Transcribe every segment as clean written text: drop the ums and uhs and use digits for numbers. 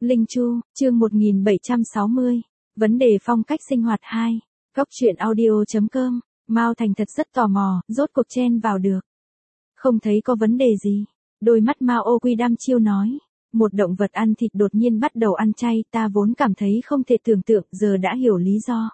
Linh Chu, chương 1760. Vấn đề phong cách sinh hoạt 2. Góc truyện audio.com. Mao Thành thật rất tò mò, rốt cuộc chen vào được. Không thấy có vấn đề gì. Đôi mắt Mao Ô Quy đăm chiêu nói. Một động vật ăn thịt đột nhiên bắt đầu ăn chay, ta vốn cảm thấy không thể tưởng tượng, giờ đã hiểu lý do.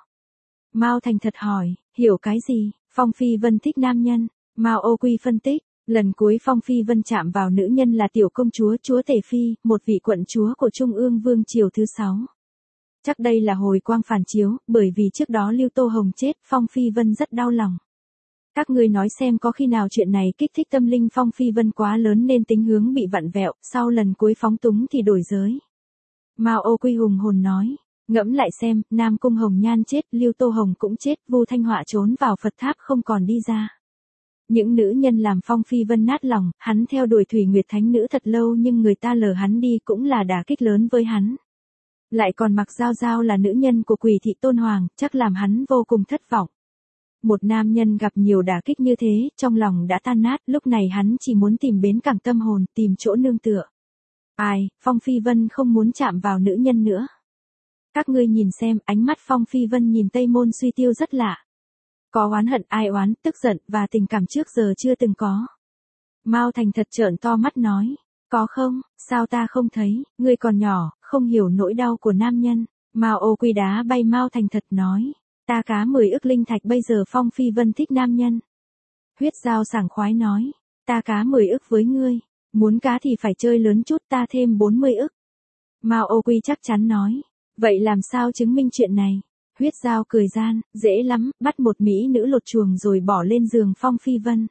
Mao Thành thật hỏi, hiểu cái gì? Phong Phi Vân thích nam nhân. Mao Ô Quy phân tích. Lần cuối Phong Phi Vân chạm vào nữ nhân là tiểu công chúa, chúa Tể Phi, một vị quận chúa của Trung ương Vương triều thứ 6. Chắc đây là hồi quang phản chiếu, bởi vì trước đó Lưu Tô Hồng chết, Phong Phi Vân rất đau lòng. Các ngươi nói xem có khi nào chuyện này kích thích tâm linh Phong Phi Vân quá lớn nên tính hướng bị vặn vẹo, sau lần cuối phóng túng thì đổi giới. Mao Ô Quy hùng hồn nói, ngẫm lại xem, Nam Cung Hồng Nhan chết, Lưu Tô Hồng cũng chết, Vu Thanh Họa trốn vào Phật tháp không còn đi ra. Những nữ nhân làm Phong Phi Vân nát lòng, hắn theo đuổi Thủy Nguyệt Thánh Nữ thật lâu nhưng người ta lờ hắn đi cũng là đả kích lớn với hắn. Lại còn Mặc Giao Giao là nữ nhân của Quỷ Thị Tôn Hoàng, chắc làm hắn vô cùng thất vọng. Một nam nhân gặp nhiều đả kích như thế, trong lòng đã tan nát, lúc này hắn chỉ muốn tìm bến cảng tâm hồn, tìm chỗ nương tựa. Ai, Phong Phi Vân không muốn chạm vào nữ nhân nữa. Các ngươi nhìn xem, ánh mắt Phong Phi Vân nhìn Tây Môn Suy Tiêu rất lạ. Có oán hận, ai oán, tức giận, và tình cảm trước giờ chưa từng có. Mao Thành thật trợn to mắt nói, có không, sao ta không thấy, ngươi còn nhỏ, không hiểu nỗi đau của nam nhân. Mao Ô Quy đá bay Mao Thành thật nói, ta cá 10 ức linh thạch bây giờ Phong Phi Vân thích nam nhân. Huyết Giao sảng khoái nói, ta cá 10 ức với ngươi, muốn cá thì phải chơi lớn chút, ta thêm 40 ức. Mao Ô Quy chắc chắn nói, vậy làm sao chứng minh chuyện này? Huyết Giao cười gian, dễ lắm, bắt một mỹ nữ lột chuồng rồi bỏ lên giường Phong Phi Vân.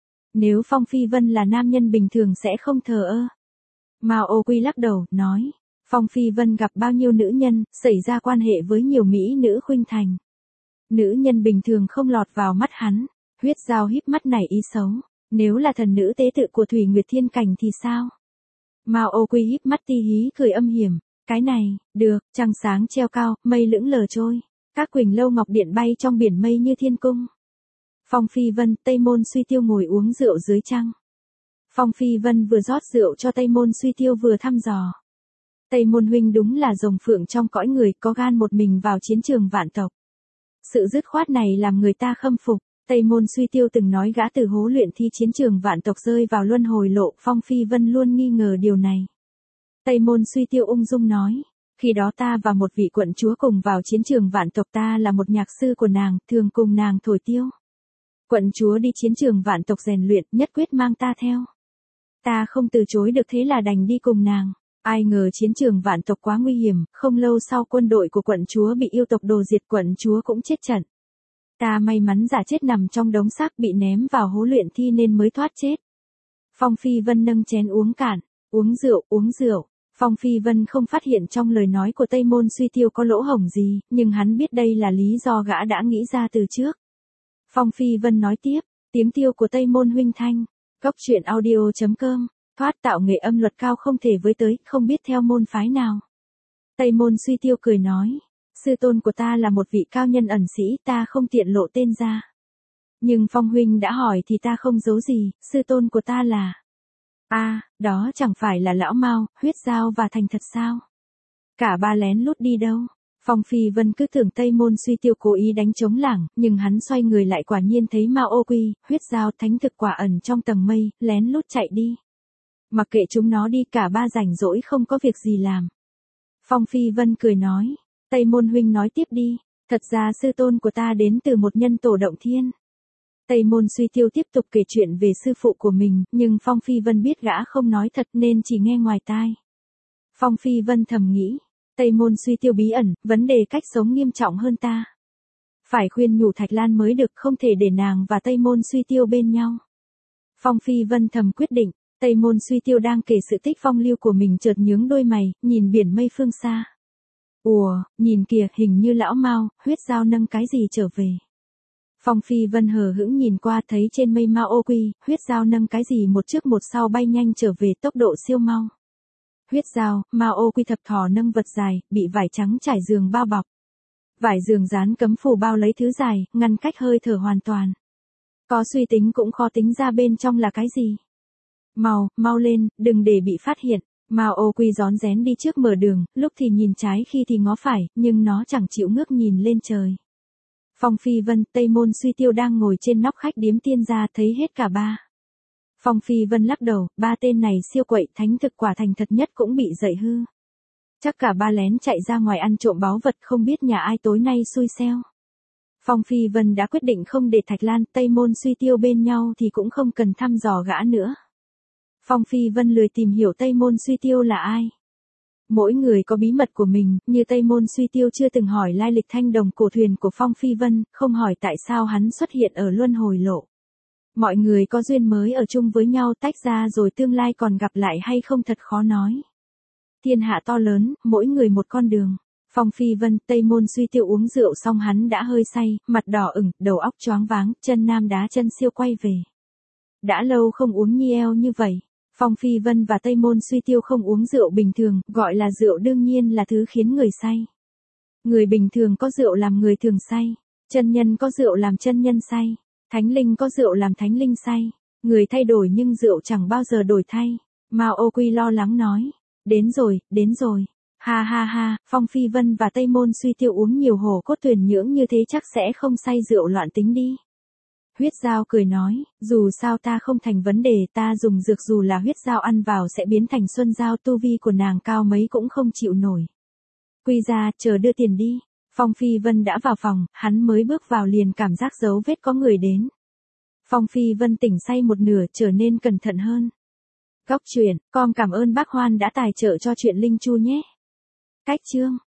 Nếu Phong Phi Vân là nam nhân bình thường sẽ không thờ ơ. Mao Ô Quy lắc đầu, nói, Phong Phi Vân gặp bao nhiêu nữ nhân, xảy ra quan hệ với nhiều mỹ nữ khuynh thành. Nữ nhân bình thường không lọt vào mắt hắn. Huyết Giao híp mắt nảy ý xấu, nếu là thần nữ tế tự của Thủy Nguyệt Thiên Cảnh thì sao? Mao Ô Quy híp mắt ti hí cười âm hiểm, cái này, được, trăng sáng treo cao, mây lững lờ trôi. Các quỳnh lâu ngọc điện bay trong biển mây như thiên cung. Phong Phi Vân, Tây Môn Suy Tiêu ngồi uống rượu dưới trăng. Phong Phi Vân vừa rót rượu cho Tây Môn Suy Tiêu vừa thăm dò. Tây Môn huynh đúng là rồng phượng trong cõi người, có gan một mình vào chiến trường vạn tộc. Sự dứt khoát này làm người ta khâm phục. Tây Môn Suy Tiêu từng nói gã từ hố luyện thi chiến trường vạn tộc rơi vào luân hồi lộ, Phong Phi Vân luôn nghi ngờ điều này. Tây Môn Suy Tiêu ung dung nói. Khi đó ta và một vị quận chúa cùng vào chiến trường vạn tộc, ta là một nhạc sư của nàng, thường cùng nàng thổi tiêu. Quận chúa đi chiến trường vạn tộc rèn luyện, nhất quyết mang ta theo. Ta không từ chối được thế là đành đi cùng nàng. Ai ngờ chiến trường vạn tộc quá nguy hiểm, không lâu sau quân đội của quận chúa bị yêu tộc đồ diệt, quận chúa cũng chết trận. Ta may mắn giả chết nằm trong đống xác bị ném vào hố luyện thi nên mới thoát chết. Phong Phi Vân nâng chén uống cạn, uống rượu. Phong Phi Vân không phát hiện trong lời nói của Tây Môn Suy Tiêu có lỗ hổng gì, nhưng hắn biết đây là lý do gã đã nghĩ ra từ trước. Phong Phi Vân nói tiếp, tiếng tiêu của Tây Môn huynh thanh, góc truyện audio.com, thoát tạo nghệ âm luật cao không thể với tới, không biết theo môn phái nào. Tây Môn Suy Tiêu cười nói, sư tôn của ta là một vị cao nhân ẩn sĩ, ta không tiện lộ tên ra. Nhưng Phong huynh đã hỏi thì ta không giấu gì, sư tôn của ta là... đó chẳng phải là lão Mao, Huyết Giao và Thành thật sao? Cả ba lén lút đi đâu? Phong Phi Vân cứ tưởng Tây Môn Suy Tiêu cố ý đánh trống lảng, nhưng hắn xoay người lại quả nhiên thấy Mao Ô Quy, Huyết Giao, Thánh thực quả ẩn trong tầng mây, lén lút chạy đi. Mặc kệ chúng nó đi, cả ba rảnh rỗi không có việc gì làm. Phong Phi Vân cười nói, Tây Môn huynh nói tiếp đi, thật ra sư tôn của ta đến từ một nhân tổ động thiên. Tây Môn Suy Tiêu tiếp tục kể chuyện về sư phụ của mình, nhưng Phong Phi Vân biết gã không nói thật nên chỉ nghe ngoài tai. Phong Phi Vân thầm nghĩ, Tây Môn Suy Tiêu bí ẩn, vấn đề cách sống nghiêm trọng hơn ta. Phải khuyên nhủ Thạch Lan mới được, không thể để nàng và Tây Môn Suy Tiêu bên nhau. Phong Phi Vân thầm quyết định, Tây Môn Suy Tiêu đang kể sự tích phong lưu của mình chợt nhướng đôi mày, nhìn biển mây phương xa. Ủa, nhìn kìa, hình như lão Mao, Huyết Giao nâng cái gì trở về. Phong Phi Vân hờ hững nhìn qua thấy trên mây Mao Ô Quy, Huyết Giao nâng cái gì một trước một sau bay nhanh trở về, tốc độ siêu mau. Huyết Giao, Mao Ô Quy thập thò nâng vật dài, bị vải trắng trải giường bao bọc. Vải giường dán cấm phủ bao lấy thứ dài, ngăn cách hơi thở hoàn toàn. Có suy tính cũng khó tính ra bên trong là cái gì. Mau lên, đừng để bị phát hiện. Mao Ô Quy rón rén đi trước mở đường, lúc thì nhìn trái khi thì ngó phải, nhưng nó chẳng chịu ngước nhìn lên trời. Phong Phi Vân, Tây Môn Suy Tiêu đang ngồi trên nóc khách điếm tiên gia thấy hết cả ba. Phong Phi Vân lắc đầu, ba tên này siêu quậy, thánh thực quả thành thật nhất cũng bị dậy hư. Chắc cả ba lén chạy ra ngoài ăn trộm báu vật, không biết nhà ai tối nay xui xeo. Phong Phi Vân đã quyết định không để Thạch Lan, Tây Môn Suy Tiêu bên nhau thì cũng không cần thăm dò gã nữa. Phong Phi Vân lười tìm hiểu Tây Môn Suy Tiêu là ai. Mỗi người có bí mật của mình, như Tây Môn Suy Tiêu chưa từng hỏi lai lịch thanh đồng cổ thuyền của Phong Phi Vân, không hỏi tại sao hắn xuất hiện ở luân hồi lộ. Mọi người có duyên mới ở chung với nhau, tách ra rồi tương lai còn gặp lại hay không thật khó nói. Thiên hạ to lớn, mỗi người một con đường. Phong Phi Vân, Tây Môn Suy Tiêu uống rượu xong hắn đã hơi say, mặt đỏ ửng, đầu óc choáng váng, chân nam đá chân siêu quay về. Đã lâu không uống nhiều như vậy. Phong Phi Vân và Tây Môn Suy Tiêu không uống rượu bình thường, gọi là rượu đương nhiên là thứ khiến người say. Người bình thường có rượu làm người thường say, chân nhân có rượu làm chân nhân say, thánh linh có rượu làm thánh linh say. Người thay đổi nhưng rượu chẳng bao giờ đổi thay. Mao Ô Quy lo lắng nói, đến rồi, đến rồi. Ha ha ha, Phong Phi Vân và Tây Môn Suy Tiêu uống nhiều hồ cốt thuyền nhưỡng như thế chắc sẽ không say rượu loạn tính đi. Huyết Dao cười nói, dù sao ta không thành vấn đề, ta dùng dược dù là huyết dao ăn vào sẽ biến thành xuân dao, tu vi của nàng cao mấy cũng không chịu nổi. Quy ra, chờ đưa tiền đi. Phong Phi Vân đã vào phòng, hắn mới bước vào liền cảm giác dấu vết có người đến. Phong Phi Vân tỉnh say một nửa, trở nên cẩn thận hơn. Góc truyện, com cảm ơn bác Hoan đã tài trợ cho chuyện Linh Chu nhé. Cách chương